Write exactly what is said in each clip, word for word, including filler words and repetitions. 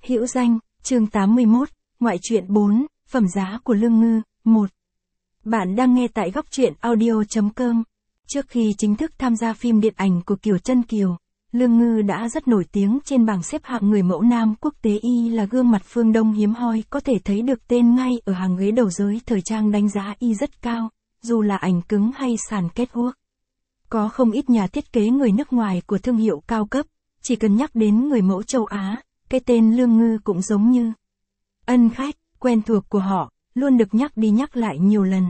Hữu danh, chương tám mươi mốt, ngoại truyện bốn, phẩm giá của Lương Ngư, một. Bạn đang nghe tại góc truyện audio chấm com. Trước khi chính thức tham gia phim điện ảnh của Kiều Chân Kiều, Lương Ngư đã rất nổi tiếng trên bảng xếp hạng người mẫu nam quốc tế. Y là gương mặt phương Đông hiếm hoi, có thể thấy được tên ngay ở hàng ghế đầu giới thời trang đánh giá Y rất cao, dù là ảnh cứng hay sàn catwalk. Có không ít nhà thiết kế người nước ngoài của thương hiệu cao cấp, chỉ cần nhắc đến người mẫu châu Á, cái tên Lương Ngư cũng giống như ân khách, quen thuộc của họ, luôn được nhắc đi nhắc lại nhiều lần.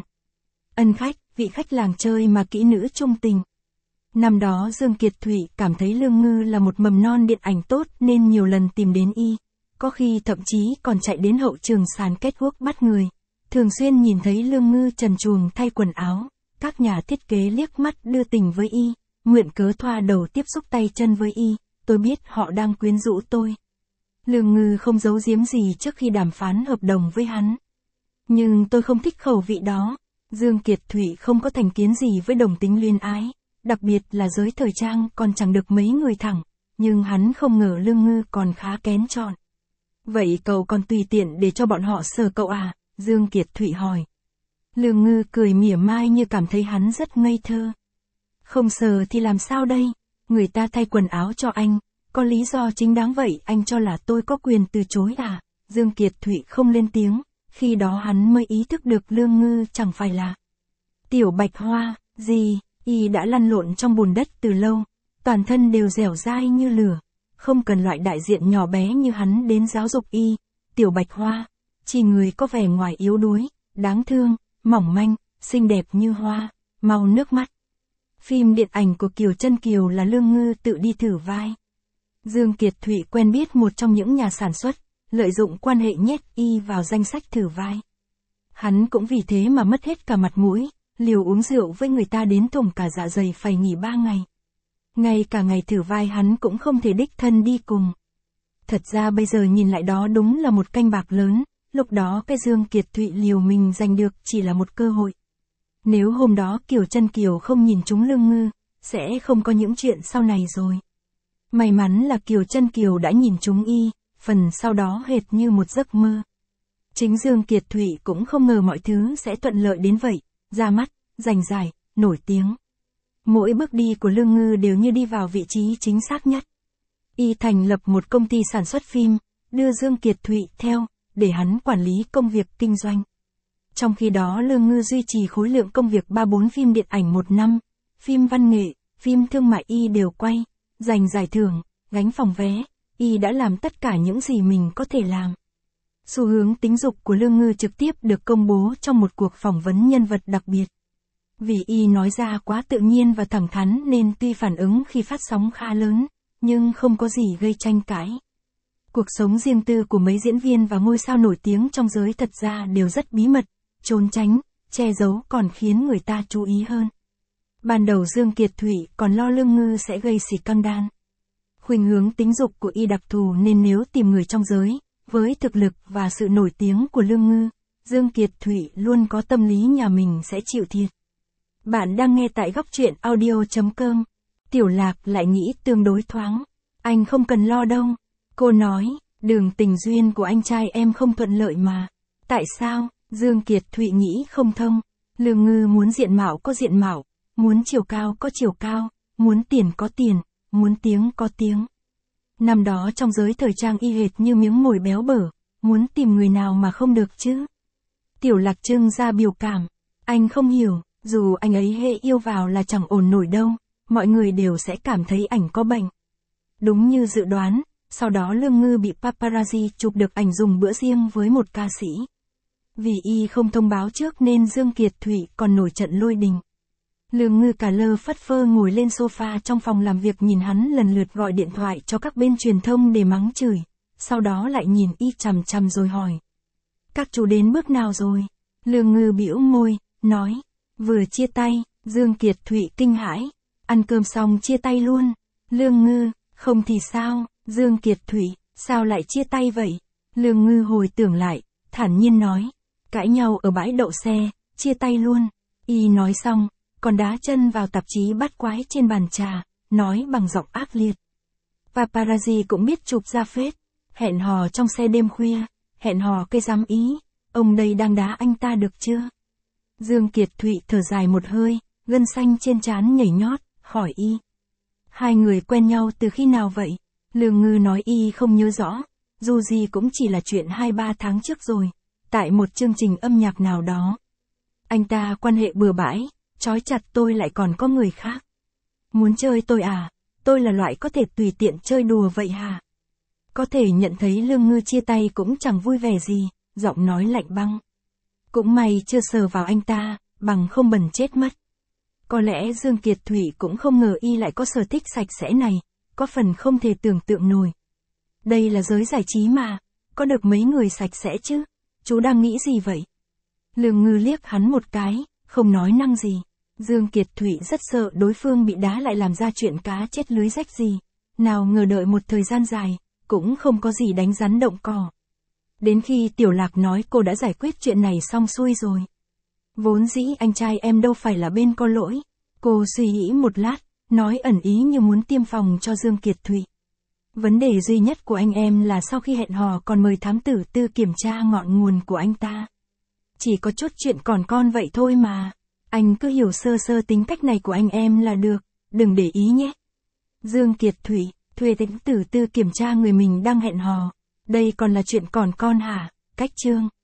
Ân khách, vị khách làng chơi mà kỹ nữ trung tình. Năm đó Dương Kiệt Thụy cảm thấy Lương Ngư là một mầm non điện ảnh tốt nên nhiều lần tìm đến Y, có khi thậm chí còn chạy đến hậu trường sàn catwalk bắt người. Thường xuyên nhìn thấy Lương Ngư trần truồng thay quần áo, các nhà thiết kế liếc mắt đưa tình với Y, nguyện cớ thoa đầu tiếp xúc tay chân với Y, tôi biết họ đang quyến rũ tôi. Lương Ngư không giấu giếm gì trước khi đàm phán hợp đồng với hắn. Nhưng tôi không thích khẩu vị đó. Dương Kiệt Thụy không có thành kiến gì với đồng tính luyến ái, đặc biệt là giới thời trang còn chẳng được mấy người thẳng, nhưng hắn không ngờ Lương Ngư còn khá kén chọn. Vậy cậu còn tùy tiện để cho bọn họ sờ cậu à? Dương Kiệt Thụy hỏi. Lương Ngư cười mỉa mai như cảm thấy hắn rất ngây thơ. Không sờ thì làm sao đây? Người ta thay quần áo cho anh, có lý do chính đáng vậy anh cho là tôi có quyền từ chối à? Dương Kiệt Thụy không lên tiếng, khi đó hắn mới ý thức được Lương Ngư chẳng phải là tiểu bạch hoa, gì, Y đã lăn lộn trong bùn đất từ lâu, toàn thân đều dẻo dai như lửa, không cần loại đại diện nhỏ bé như hắn đến giáo dục Y. Tiểu bạch hoa, chỉ người có vẻ ngoài yếu đuối, đáng thương, mỏng manh, xinh đẹp như hoa, mau nước mắt. Phim điện ảnh của Kiều Chân Kiều là Lương Ngư tự đi thử vai. Dương Kiệt Thụy quen biết một trong những nhà sản xuất, lợi dụng quan hệ nhét Y vào danh sách thử vai. Hắn cũng vì thế mà mất hết cả mặt mũi, liều uống rượu với người ta đến thủng cả dạ dày phải nghỉ ba ngày. Ngay cả ngày thử vai hắn cũng không thể đích thân đi cùng. Thật ra bây giờ nhìn lại đó đúng là một canh bạc lớn, lúc đó cái Dương Kiệt Thụy liều mình giành được chỉ là một cơ hội. Nếu hôm đó Kiều Chân Kiều không nhìn trúng Lương Ngư, sẽ không có những chuyện sau này rồi. May mắn là Kiều Chân Kiều đã nhìn trúng Y, phần sau đó hệt như một giấc mơ. Chính Dương Kiệt Thụy cũng không ngờ mọi thứ sẽ thuận lợi đến vậy, ra mắt, giành giải, nổi tiếng. Mỗi bước đi của Lương Ngư đều như đi vào vị trí chính xác nhất. Y thành lập một công ty sản xuất phim, đưa Dương Kiệt Thụy theo, để hắn quản lý công việc kinh doanh. Trong khi đó Lương Ngư duy trì khối lượng công việc ba bốn phim điện ảnh một năm, phim văn nghệ, phim thương mại Y đều quay, giành giải thưởng, gánh phòng vé, Y đã làm tất cả những gì mình có thể làm. Xu hướng tính dục của Lương Ngư trực tiếp được công bố trong một cuộc phỏng vấn nhân vật đặc biệt. Vì Y nói ra quá tự nhiên và thẳng thắn nên tuy phản ứng khi phát sóng khá lớn, nhưng không có gì gây tranh cãi. Cuộc sống riêng tư của mấy diễn viên và ngôi sao nổi tiếng trong giới thật ra đều rất bí mật, trốn tránh, che giấu còn khiến người ta chú ý hơn. Ban đầu Dương Kiệt Thụy còn lo Lương Ngư sẽ gây scandal. Khuynh hướng tính dục của Y đặc thù nên nếu tìm người trong giới, với thực lực và sự nổi tiếng của Lương Ngư, Dương Kiệt Thụy luôn có tâm lý nhà mình sẽ chịu thiệt. Bạn đang nghe tại góc truyện audio chấm com. Tiểu Lạc lại nghĩ tương đối thoáng. Anh không cần lo đâu. Cô nói, đường tình duyên của anh trai em không thuận lợi mà. Tại sao? Dương Kiệt Thụy nghĩ không thông. Lương Ngư muốn diện mạo có diện mạo, muốn chiều cao có chiều cao, muốn tiền có tiền, muốn tiếng có tiếng. Năm đó trong giới thời trang Y hệt như miếng mồi béo bở, muốn tìm người nào mà không được chứ. Tiểu Lạc trưng ra biểu cảm. Anh không hiểu, dù anh ấy hệ yêu vào là chẳng ổn nổi đâu, mọi người đều sẽ cảm thấy ảnh có bệnh. Đúng như dự đoán, sau đó Lương Ngư bị paparazzi chụp được ảnh dùng bữa riêng với một ca sĩ. Vì Y không thông báo trước nên Dương Kiệt Thụy còn nổi trận lôi đình. Lương Ngư cả lơ phất phơ ngồi lên sofa trong phòng làm việc nhìn hắn lần lượt gọi điện thoại cho các bên truyền thông để mắng chửi, sau đó lại nhìn Y chằm chằm rồi hỏi. Các chú đến bước nào rồi? Lương Ngư bĩu môi, nói, vừa chia tay. Dương Kiệt Thụy kinh hãi, ăn cơm xong chia tay luôn. Lương Ngư, không thì sao? Dương Kiệt Thụy, sao lại chia tay vậy? Lương Ngư hồi tưởng lại, thản nhiên nói, cãi nhau ở bãi đậu xe, chia tay luôn. Y nói xong, còn đá chân vào tạp chí bát quái trên bàn trà, nói bằng giọng ác liệt. Paparazzi cũng biết chụp ra phết. Hẹn hò trong xe đêm khuya, hẹn hò cái dám ý, ông đây đang đá anh ta được chưa? Dương Kiệt Thụy thở dài một hơi, gân xanh trên trán nhảy nhót, hỏi y. Hai người quen nhau từ khi nào vậy? Lương Ngư nói y không nhớ rõ, dù gì cũng chỉ là chuyện hai ba tháng trước rồi, tại một chương trình âm nhạc nào đó. Anh ta quan hệ bừa bãi, trói chặt tôi lại còn có người khác. Muốn chơi tôi à? Tôi là loại có thể tùy tiện chơi đùa vậy hả? Có thể nhận thấy Lương Ngư chia tay cũng chẳng vui vẻ gì, giọng nói lạnh băng. Cũng may chưa sờ vào anh ta, bằng không bẩn chết mất. Có lẽ Dương Kiệt Thụy cũng không ngờ y lại có sở thích sạch sẽ này, có phần không thể tưởng tượng nổi. Đây là giới giải trí mà, có được mấy người sạch sẽ chứ, chú đang nghĩ gì vậy? Lương Ngư liếc hắn một cái, không nói năng gì. Dương Kiệt Thụy rất sợ đối phương bị đá lại làm ra chuyện cá chết lưới rách gì. Nào ngờ đợi một thời gian dài, cũng không có gì đánh rắn động cỏ. Đến khi Tiểu Lạc nói cô đã giải quyết chuyện này xong xuôi rồi. Vốn dĩ anh trai em đâu phải là bên có lỗi. Cô suy nghĩ một lát, nói ẩn ý như muốn tiêm phòng cho Dương Kiệt Thụy. Vấn đề duy nhất của anh em là sau khi hẹn hò còn mời thám tử tư kiểm tra ngọn nguồn của anh ta. Chỉ có chút chuyện còn con vậy thôi mà. Anh cứ hiểu sơ sơ tính cách này của anh em là được, đừng để ý nhé. Dương Kiệt Thụy, thuê thám tử tư kiểm tra người mình đang hẹn hò. Đây còn là chuyện còn con hả? Cách chương.